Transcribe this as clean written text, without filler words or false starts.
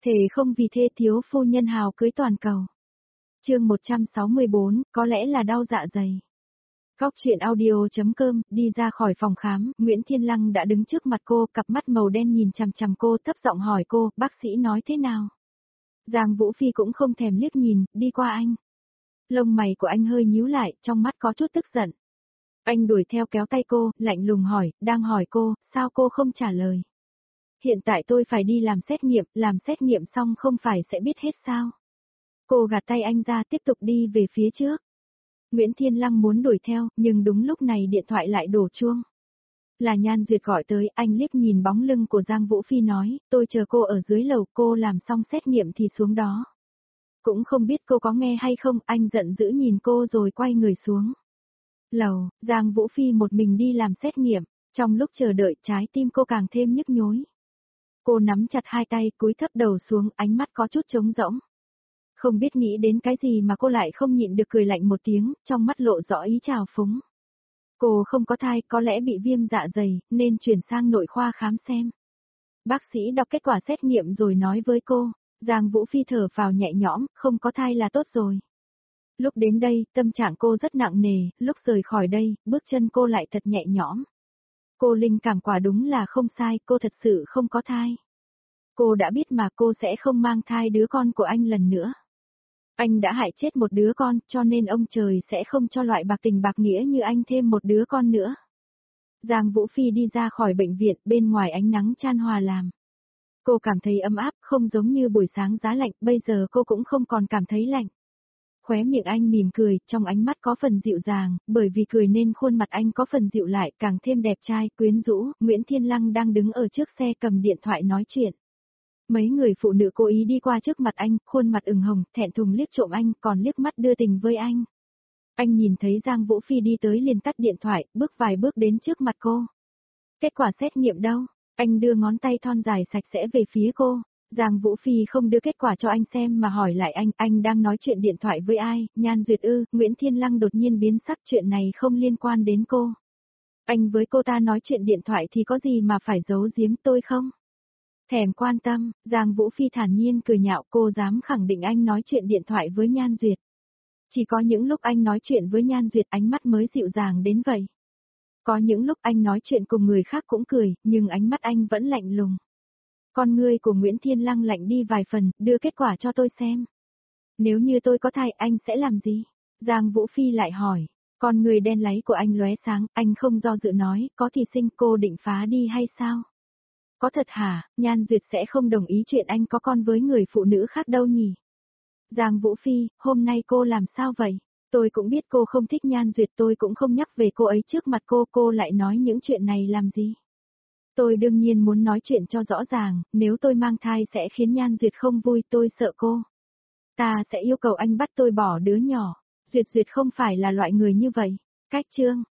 Thề không vì thê thiếu phu nhân hào cưới toàn cầu. Chương 164, có lẽ là đau dạ dày. Góc truyện audio.com, đi ra khỏi phòng khám, Nguyễn Thiên Lăng đã đứng trước mặt cô, cặp mắt màu đen nhìn chằm chằm cô, thấp giọng hỏi cô, bác sĩ nói thế nào? Giang Vũ Phi cũng không thèm liếc nhìn, đi qua anh. Lông mày của anh hơi nhíu lại, trong mắt có chút tức giận. Anh đuổi theo kéo tay cô, lạnh lùng hỏi, đang hỏi cô, sao cô không trả lời? Hiện tại tôi phải đi làm xét nghiệm xong không phải sẽ biết hết sao? Cô gạt tay anh ra tiếp tục đi về phía trước. Nguyễn Thiên Lăng muốn đuổi theo, nhưng đúng lúc này điện thoại lại đổ chuông. Là Nhan Duyệt gọi tới, anh liếc nhìn bóng lưng của Giang Vũ Phi nói, tôi chờ cô ở dưới lầu, cô làm xong xét nghiệm thì xuống đó. Cũng không biết cô có nghe hay không, anh giận dữ nhìn cô rồi quay người xuống. Lầu, Giang Vũ Phi một mình đi làm xét nghiệm, trong lúc chờ đợi trái tim cô càng thêm nhức nhối. Cô nắm chặt hai tay, cúi thấp đầu xuống, ánh mắt có chút trống rỗng. Không biết nghĩ đến cái gì mà cô lại không nhịn được cười lạnh một tiếng, trong mắt lộ rõ ý trào phúng. Cô không có thai, có lẽ bị viêm dạ dày, nên chuyển sang nội khoa khám xem. Bác sĩ đọc kết quả xét nghiệm rồi nói với cô, Giang Vũ Phi thở phào nhẹ nhõm, không có thai là tốt rồi. Lúc đến đây, tâm trạng cô rất nặng nề, lúc rời khỏi đây, bước chân cô lại thật nhẹ nhõm. Cô linh cảm quả đúng là không sai, cô thật sự không có thai. Cô đã biết mà cô sẽ không mang thai đứa con của anh lần nữa. Anh đã hại chết một đứa con, cho nên ông trời sẽ không cho loại bạc tình bạc nghĩa như anh thêm một đứa con nữa. Giang Vũ Phi đi ra khỏi bệnh viện, bên ngoài ánh nắng chan hòa làm. Cô cảm thấy ấm áp, không giống như buổi sáng giá lạnh, bây giờ cô cũng không còn cảm thấy lạnh. Khóe miệng anh mỉm cười, trong ánh mắt có phần dịu dàng, bởi vì cười nên khuôn mặt anh có phần dịu lại, càng thêm đẹp trai, quyến rũ. Nguyễn Thiên Lăng đang đứng ở trước xe cầm điện thoại nói chuyện. Mấy người phụ nữ cố ý đi qua trước mặt anh, khuôn mặt ửng hồng, thẹn thùng liếc trộm anh, còn liếc mắt đưa tình với anh. Anh nhìn thấy Giang Vũ Phi đi tới liền tắt điện thoại, bước vài bước đến trước mặt cô. Kết quả xét nghiệm đâu? Anh đưa ngón tay thon dài sạch sẽ về phía cô. Giang Vũ Phi không đưa kết quả cho anh xem mà hỏi lại anh đang nói chuyện điện thoại với ai? Nhan Duyệt ư? Nguyễn Thiên Lăng đột nhiên biến sắc, chuyện này không liên quan đến cô. Anh với cô ta nói chuyện điện thoại thì có gì mà phải giấu giếm tôi không? Thèm quan tâm, Giang Vũ Phi thản nhiên cười nhạo, cô dám khẳng định anh nói chuyện điện thoại với Nhan Duyệt. Chỉ có những lúc anh nói chuyện với Nhan Duyệt ánh mắt mới dịu dàng đến vậy. Có những lúc anh nói chuyện cùng người khác cũng cười, nhưng ánh mắt anh vẫn lạnh lùng. Con ngươi của Nguyễn Thiên Lăng lạnh đi vài phần, đưa kết quả cho tôi xem. Nếu như tôi có thai anh sẽ làm gì? Giang Vũ Phi lại hỏi. Con người đen láy của anh lóe sáng, anh không do dự nói, có thì sinh, cô định phá đi hay sao? Có thật hả, Nhan Duyệt sẽ không đồng ý chuyện anh có con với người phụ nữ khác đâu nhỉ? Giang Vũ Phi, hôm nay cô làm sao vậy? Tôi cũng biết cô không thích Nhan Duyệt, tôi cũng không nhắc về cô ấy trước mặt cô lại nói những chuyện này làm gì? Tôi đương nhiên muốn nói chuyện cho rõ ràng, nếu tôi mang thai sẽ khiến Nhan Duyệt không vui, tôi sợ cô. Ta sẽ yêu cầu anh bắt tôi bỏ đứa nhỏ. Duyệt không phải là loại người như vậy. Cách chương.